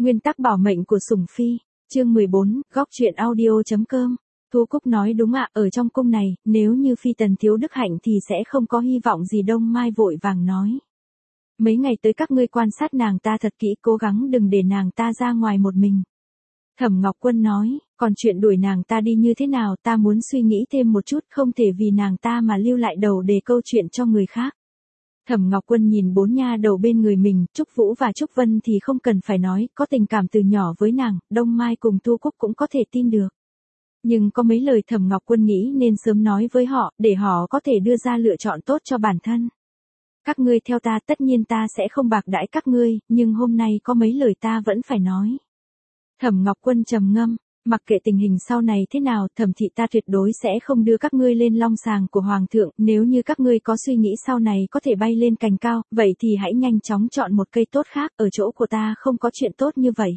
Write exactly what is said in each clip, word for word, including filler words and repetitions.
Nguyên tắc bảo mệnh của sủng phi, chương mười bốn, góc truyện audio.com. Thu Cúc nói đúng ạ, ở trong cung này, nếu như phi tần thiếu đức hạnh thì sẽ không có hy vọng gì. Đông Mai vội vàng nói. Mấy ngày tới các ngươi quan sát nàng ta thật kỹ, cố gắng đừng để nàng ta ra ngoài một mình. Thẩm Ngọc Quân nói, còn chuyện đuổi nàng ta đi như thế nào ta muốn suy nghĩ thêm một chút, không thể vì nàng ta mà lưu lại đầu để câu chuyện cho người khác. Thẩm Ngọc Quân nhìn bốn nha đầu bên người mình, Trúc Vũ và Trúc Vân thì không cần phải nói, có tình cảm từ nhỏ với nàng, Đông Mai cùng Thu Cúc cũng có thể tin được. Nhưng có mấy lời Thẩm Ngọc Quân nghĩ nên sớm nói với họ, để họ có thể đưa ra lựa chọn tốt cho bản thân. Các ngươi theo ta, tất nhiên ta sẽ không bạc đãi các ngươi, nhưng hôm nay có mấy lời ta vẫn phải nói. Thẩm Ngọc Quân trầm ngâm, mặc kệ tình hình sau này thế nào, Thẩm thị ta tuyệt đối sẽ không đưa các ngươi lên long sàng của hoàng thượng, nếu như các ngươi có suy nghĩ sau này có thể bay lên cành cao, vậy thì hãy nhanh chóng chọn một cây tốt khác, ở chỗ của ta không có chuyện tốt như vậy.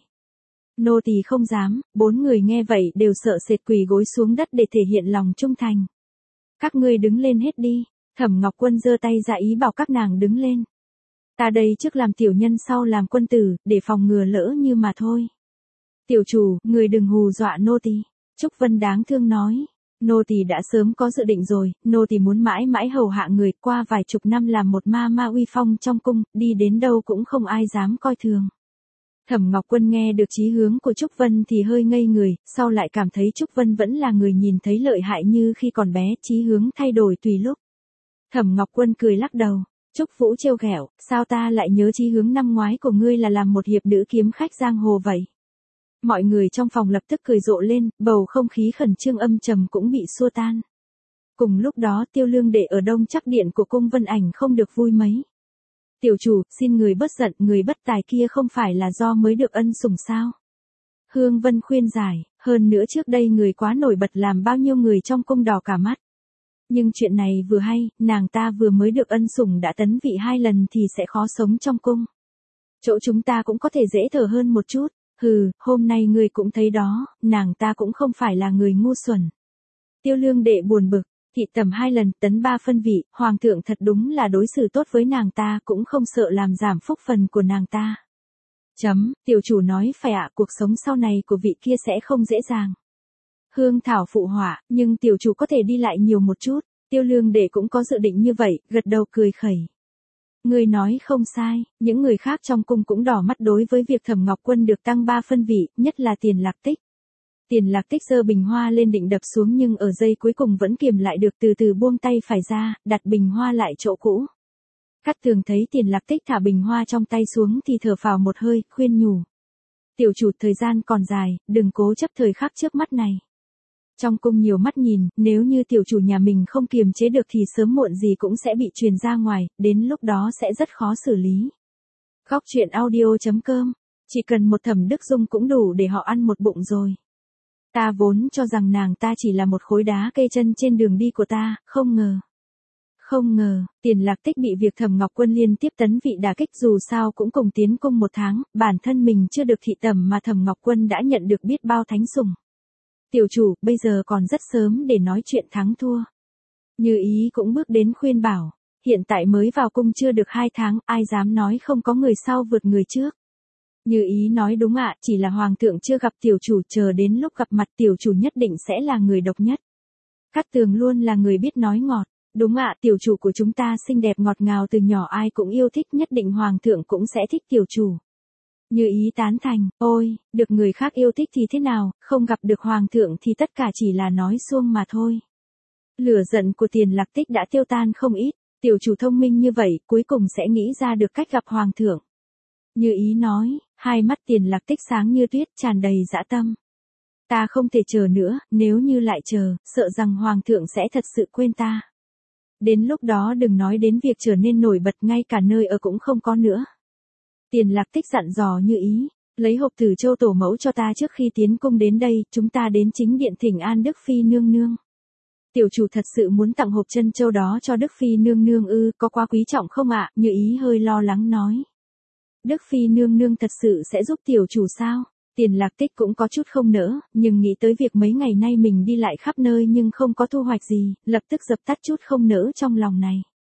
Nô tỳ không dám. Bốn người nghe vậy đều sợ sệt quỳ gối xuống đất để thể hiện lòng trung thành. Các ngươi đứng lên hết đi. Thẩm Ngọc Quân giơ tay ra ý bảo các nàng đứng lên. Ta đây trước làm tiểu nhân sau làm quân tử, để phòng ngừa lỡ như mà thôi. Tiểu chủ, người đừng hù dọa nô tỳ. Trúc Vân đáng thương nói. Nô tỳ đã sớm có dự định rồi, nô tỳ muốn mãi mãi hầu hạ người, qua vài chục năm làm một ma ma uy phong trong cung, đi đến đâu cũng không ai dám coi thường. Thẩm Ngọc Quân nghe được chí hướng của Trúc Vân thì hơi ngây người, sau lại cảm thấy Trúc Vân vẫn là người nhìn thấy lợi hại như khi còn bé, chí hướng thay đổi tùy lúc. Thẩm Ngọc Quân cười lắc đầu. Trúc Vũ trêu ghẹo, sao ta lại nhớ chí hướng năm ngoái của ngươi là làm một hiệp nữ kiếm khách giang hồ vậy? Mọi người trong phòng lập tức cười rộ lên, bầu không khí khẩn trương âm trầm cũng bị xua tan. Cùng lúc đó Tiêu Lương Đệ ở Đông Trắc điện của cung Vân Ảnh không được vui mấy. Tiểu chủ, xin người bớt giận, người bất tài kia không phải là do mới được ân sủng sao? Hương Vân khuyên giải, hơn nữa trước đây người quá nổi bật làm bao nhiêu người trong cung đỏ cả mắt. Nhưng chuyện này vừa hay, nàng ta vừa mới được ân sủng đã tấn vị hai lần thì sẽ khó sống trong cung. Chỗ chúng ta cũng có thể dễ thở hơn một chút. Hừ, hôm nay ngươi cũng thấy đó, nàng ta cũng không phải là người ngu xuẩn. Tiêu Lương Đệ buồn bực, thị tầm hai lần tấn ba phân vị, hoàng thượng thật đúng là đối xử tốt với nàng ta, cũng không sợ làm giảm phúc phần của nàng ta. Chấm, tiểu chủ nói phải ạ, cuộc sống sau này của vị kia sẽ không dễ dàng. Hương Thảo phụ họa, nhưng tiểu chủ có thể đi lại nhiều một chút. Tiêu Lương Đệ cũng có dự định như vậy, gật đầu cười khẩy. Người nói không sai, những người khác trong cung cũng đỏ mắt đối với việc Thẩm Ngọc Quân được tăng ba phân vị, nhất là Tiền Lạc Tích. Tiền Lạc Tích giơ bình hoa lên định đập xuống nhưng ở giây cuối cùng vẫn kiềm lại được, từ từ buông tay phải ra, đặt bình hoa lại chỗ cũ. Cát Tường thấy Tiền Lạc Tích thả bình hoa trong tay xuống thì thở phào một hơi, khuyên nhủ. Tiểu chủ, thời gian còn dài, đừng cố chấp thời khắc trước mắt này. Trong cung nhiều mắt nhìn, nếu như tiểu chủ nhà mình không kiềm chế được thì sớm muộn gì cũng sẽ bị truyền ra ngoài, đến lúc đó sẽ rất khó xử lý. Góc truyện audio.com, chỉ cần một Thẩm Đức Dung cũng đủ để họ ăn một bụng rồi. Ta vốn cho rằng nàng ta chỉ là một khối đá cây chân trên đường đi của ta, không ngờ. Không ngờ, Tiền Lạc Tích bị việc Thẩm Ngọc Quân liên tiếp tấn vị đả kích, dù sao cũng cùng tiến cung một tháng, bản thân mình chưa được thị tẩm mà Thẩm Ngọc Quân đã nhận được biết bao thánh sủng. Tiểu chủ, bây giờ còn rất sớm để nói chuyện thắng thua. Như Ý cũng bước đến khuyên bảo, hiện tại mới vào cung chưa được hai tháng, ai dám nói không có người sau vượt người trước. Như Ý nói đúng ạ, chỉ là hoàng thượng chưa gặp tiểu chủ, chờ đến lúc gặp mặt tiểu chủ nhất định sẽ là người độc nhất. Cát Tường luôn là người biết nói ngọt, đúng ạ, tiểu chủ của chúng ta xinh đẹp ngọt ngào từ nhỏ ai cũng yêu thích, nhất định hoàng thượng cũng sẽ thích tiểu chủ. Như Ý tán thành, ôi, được người khác yêu thích thì thế nào, không gặp được hoàng thượng thì tất cả chỉ là nói suông mà thôi. Lửa giận của Tiền Lạc Tích đã tiêu tan không ít, tiểu chủ thông minh như vậy, cuối cùng sẽ nghĩ ra được cách gặp hoàng thượng. Như Ý nói, hai mắt Tiền Lạc Tích sáng như tuyết, tràn đầy dã tâm. Ta không thể chờ nữa, nếu như lại chờ, sợ rằng hoàng thượng sẽ thật sự quên ta. Đến lúc đó đừng nói đến việc trở nên nổi bật, ngay cả nơi ở cũng không có nữa. Tiền Lạc Tích dặn dò Như Ý, lấy hộp Tử Châu tổ mẫu cho ta trước khi tiến cung đến đây, chúng ta đến chính điện thỉnh an Đức Phi nương nương. Tiểu chủ thật sự muốn tặng hộp chân châu đó cho Đức Phi nương nương ư, có quá quý trọng không ạ? Như Ý hơi lo lắng nói. Đức Phi nương nương thật sự sẽ giúp tiểu chủ sao? Tiền Lạc Tích cũng có chút không nỡ, nhưng nghĩ tới việc mấy ngày nay mình đi lại khắp nơi nhưng không có thu hoạch gì, lập tức dập tắt chút không nỡ trong lòng này.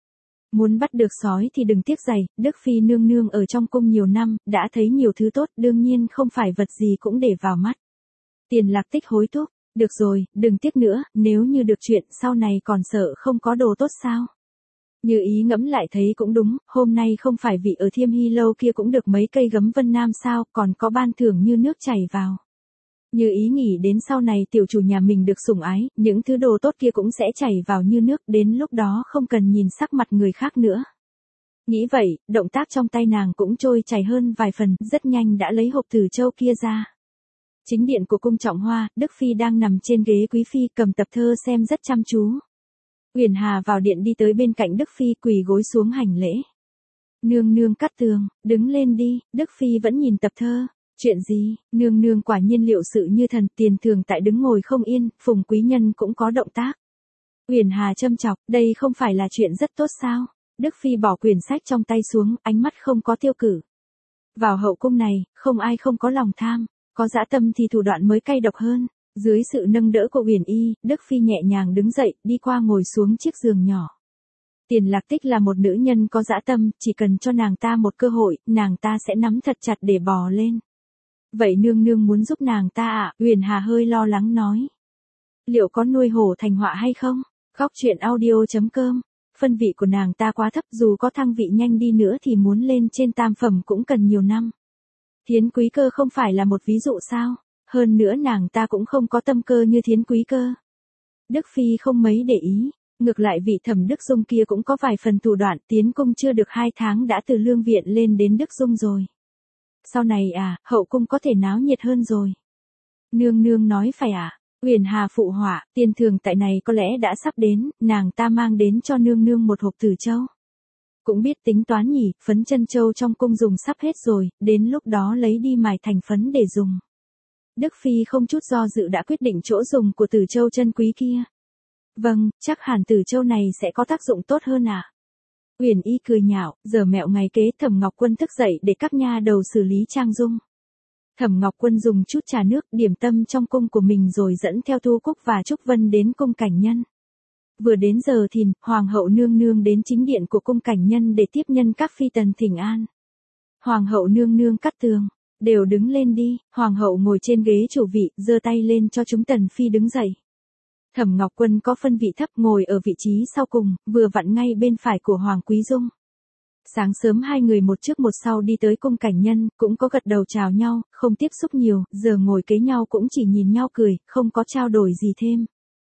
Muốn bắt được sói thì đừng tiếc giày, Đức Phi nương nương ở trong cung nhiều năm, đã thấy nhiều thứ tốt, đương nhiên không phải vật gì cũng để vào mắt. Tiền Lạc Tích hối thúc, được rồi, đừng tiếc nữa, nếu như được chuyện sau này còn sợ không có đồ tốt sao? Như Ý ngẫm lại thấy cũng đúng, hôm nay không phải vị ở Thiêm Hy Lâu kia cũng được mấy cây gấm vân nam sao, còn có ban thưởng như nước chảy vào. Như Ý nghĩ đến sau này tiểu chủ nhà mình được sủng ái, những thứ đồ tốt kia cũng sẽ chảy vào như nước, đến lúc đó không cần nhìn sắc mặt người khác nữa. Nghĩ vậy, động tác trong tay nàng cũng trôi chảy hơn vài phần, rất nhanh đã lấy hộp Tử Châu kia ra. Chính điện của cung Trọng Hoa, Đức Phi đang nằm trên ghế quý phi cầm tập thơ xem rất chăm chú. Uyển Hà vào điện đi tới bên cạnh Đức Phi quỳ gối xuống hành lễ. Nương nương Cát Tường, đứng lên đi, Đức Phi vẫn nhìn tập thơ. Chuyện gì, nương nương quả nhiên liệu sự như thần, tiền thường tại đứng ngồi không yên, Phùng quý nhân cũng có động tác. Uyển Hà châm chọc, đây không phải là chuyện rất tốt sao? Đức Phi bỏ quyển sách trong tay xuống, ánh mắt không có tiêu cử. Vào hậu cung này, không ai không có lòng tham, có dã tâm thì thủ đoạn mới cay độc hơn. Dưới sự nâng đỡ của Uyển Y, Đức Phi nhẹ nhàng đứng dậy, đi qua ngồi xuống chiếc giường nhỏ. Tiền Lạc Tích là một nữ nhân có dã tâm, chỉ cần cho nàng ta một cơ hội, nàng ta sẽ nắm thật chặt để bò lên. Vậy nương nương muốn giúp nàng ta à? Uyển Hà hơi lo lắng nói. Liệu có nuôi hổ thành họa hay không? Góc truyện audio chấm com. Phân vị của nàng ta quá thấp, dù có thăng vị nhanh đi nữa thì muốn lên trên tam phẩm cũng cần nhiều năm. Thiến Quý Cơ không phải là một ví dụ sao? Hơn nữa nàng ta cũng không có tâm cơ như Thiến Quý Cơ. Đức Phi không mấy để ý, ngược lại vị Thẩm Đức Dung kia cũng có vài phần thủ đoạn, tiến cung chưa được hai tháng đã từ lương viện lên đến Đức Dung rồi. Sau này à, hậu cung có thể náo nhiệt hơn rồi. Nương nương nói phải à? Uyển Hà phụ họa, tiền thường tại này có lẽ đã sắp đến, nàng ta mang đến cho nương nương một hộp Tử Châu. Cũng biết tính toán nhỉ, phấn chân châu trong cung dùng sắp hết rồi, đến lúc đó lấy đi mài thành phấn để dùng. Đức Phi không chút do dự đã quyết định chỗ dùng của Tử Châu chân quý kia. Vâng, chắc hẳn Tử Châu này sẽ có tác dụng tốt hơn à? Uyển Y cười nhạo, giờ mẹo ngày kế Thẩm Ngọc Quân thức dậy để các nha đầu xử lý trang dung. Thẩm Ngọc Quân dùng chút trà nước điểm tâm trong cung của mình rồi dẫn theo Thu Cúc và Trúc Vân đến cung Cảnh Nhân. Vừa đến giờ thìn, Hoàng hậu nương nương đến chính điện của cung Cảnh Nhân để tiếp nhân các phi tần thỉnh an. Hoàng hậu nương nương Cát Tường, đều đứng lên đi. Hoàng hậu ngồi trên ghế chủ vị, giơ tay lên cho chúng tần phi đứng dậy. Thẩm Ngọc Quân có phân vị thấp ngồi ở vị trí sau cùng, vừa vặn ngay bên phải của Hoàng Quý Dung. Sáng sớm hai người một trước một sau đi tới cung Cảnh Nhân, cũng có gật đầu chào nhau, không tiếp xúc nhiều, giờ ngồi kế nhau cũng chỉ nhìn nhau cười, không có trao đổi gì thêm.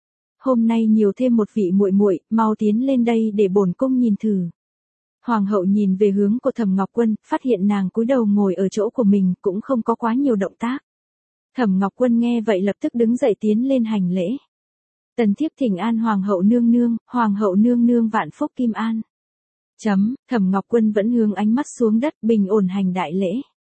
Hôm nay nhiều thêm một vị muội muội, mau tiến lên đây để bổn cung nhìn thử. Hoàng hậu nhìn về hướng của Thẩm Ngọc Quân, phát hiện nàng cúi đầu ngồi ở chỗ của mình, cũng không có quá nhiều động tác. Thẩm Ngọc Quân nghe vậy lập tức đứng dậy tiến lên hành lễ. Tần thiếp thỉnh an Hoàng hậu nương nương, Hoàng hậu nương nương vạn phúc kim an. Chấm, Thẩm Ngọc Quân vẫn hướng ánh mắt xuống đất, bình ổn hành đại lễ.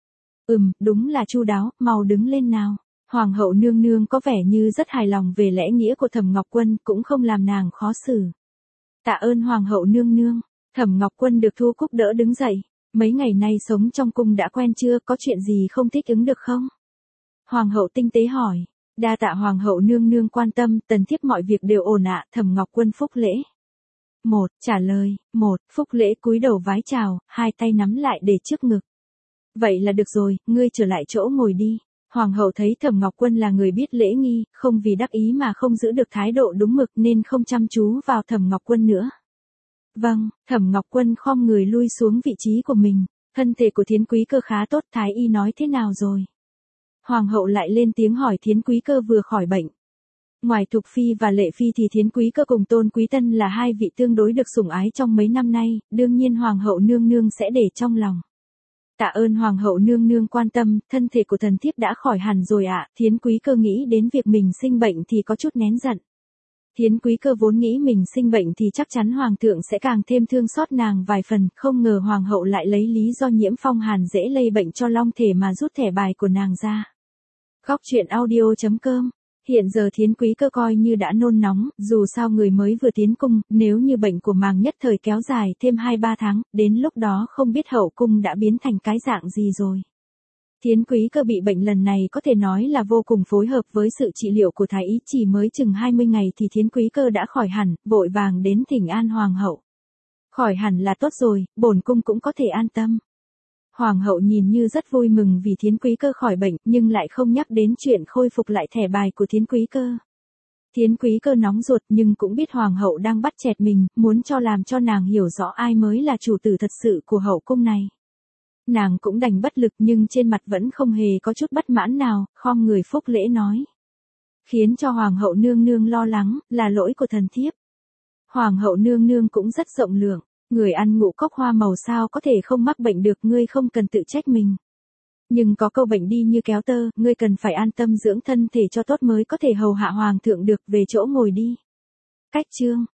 Ừm, đúng là chu đáo, mau đứng lên nào. Hoàng hậu nương nương có vẻ như rất hài lòng về lễ nghĩa của Thẩm Ngọc Quân, cũng không làm nàng khó xử. Tạ ơn Hoàng hậu nương nương. Thẩm Ngọc Quân được Thu Cúc đỡ đứng dậy. Mấy ngày nay sống trong cung đã quen chưa, có chuyện gì không thích ứng được không? Hoàng hậu tinh tế hỏi. Đa tạ Hoàng hậu nương nương quan tâm, tần thiếp mọi việc đều ổn ạ. Thẩm Ngọc Quân phúc lễ. Một, trả lời, một, phúc lễ cúi đầu vái chào, hai tay nắm lại để trước ngực. Vậy là được rồi, ngươi trở lại chỗ ngồi đi. Hoàng hậu thấy Thẩm Ngọc Quân là người biết lễ nghi, không vì đắc ý mà không giữ được thái độ đúng mực nên không chăm chú vào Thẩm Ngọc Quân nữa. Vâng, Thẩm Ngọc Quân khom người lui xuống vị trí của mình. Thân thể của Thiến Quý Cơ khá tốt, thái y nói thế nào rồi? Hoàng hậu lại lên tiếng hỏi Thiến Quý Cơ vừa khỏi bệnh. Ngoài Thục Phi và Lệ Phi thì Thiến Quý Cơ cùng Tôn Quý Tân là hai vị tương đối được sủng ái trong mấy năm nay, đương nhiên Hoàng hậu nương nương sẽ để trong lòng. Tạ ơn Hoàng hậu nương nương quan tâm, thân thể của thần thiếp đã khỏi hẳn rồi ạ. Thiến Quý Cơ nghĩ đến việc mình sinh bệnh thì có chút nén giận. Thiến Quý Cơ vốn nghĩ mình sinh bệnh thì chắc chắn Hoàng thượng sẽ càng thêm thương xót nàng vài phần, không ngờ Hoàng hậu lại lấy lý do nhiễm phong hàn dễ lây bệnh cho long thể mà rút thẻ bài của nàng ra. Góc truyện audio chấm com. Hiện giờ Thiến Quý Cơ coi như đã nôn nóng, dù sao người mới vừa tiến cung, nếu như bệnh của màng nhất thời kéo dài thêm hai ba tháng, đến lúc đó không biết hậu cung đã biến thành cái dạng gì rồi. Thiến Quý Cơ bị bệnh lần này có thể nói là vô cùng phối hợp với sự trị liệu của thái y, chỉ mới chừng hai mươi ngày thì Thiến Quý Cơ đã khỏi hẳn, vội vàng đến thỉnh an Hoàng hậu. Khỏi hẳn là tốt rồi, bổn cung cũng có thể an tâm. Hoàng hậu nhìn như rất vui mừng vì Thiến Quý Cơ khỏi bệnh, nhưng lại không nhắc đến chuyện khôi phục lại thẻ bài của Thiến Quý Cơ. Thiến Quý Cơ nóng ruột nhưng cũng biết hoàng hậu đang bắt chẹt mình, muốn cho làm cho nàng hiểu rõ ai mới là chủ tử thật sự của hậu cung này. Nàng cũng đành bất lực nhưng trên mặt vẫn không hề có chút bất mãn nào, khom người phúc lễ nói. Khiến cho hoàng hậu nương nương lo lắng, là lỗi của thần thiếp. Hoàng hậu nương nương cũng rất rộng lượng, người ăn ngũ cốc hoa màu sao có thể không mắc bệnh được, ngươi không cần tự trách mình. Nhưng có câu bệnh đi như kéo tơ, ngươi cần phải an tâm dưỡng thân thể cho tốt mới có thể hầu hạ hoàng thượng được, về chỗ ngồi đi. Cách chương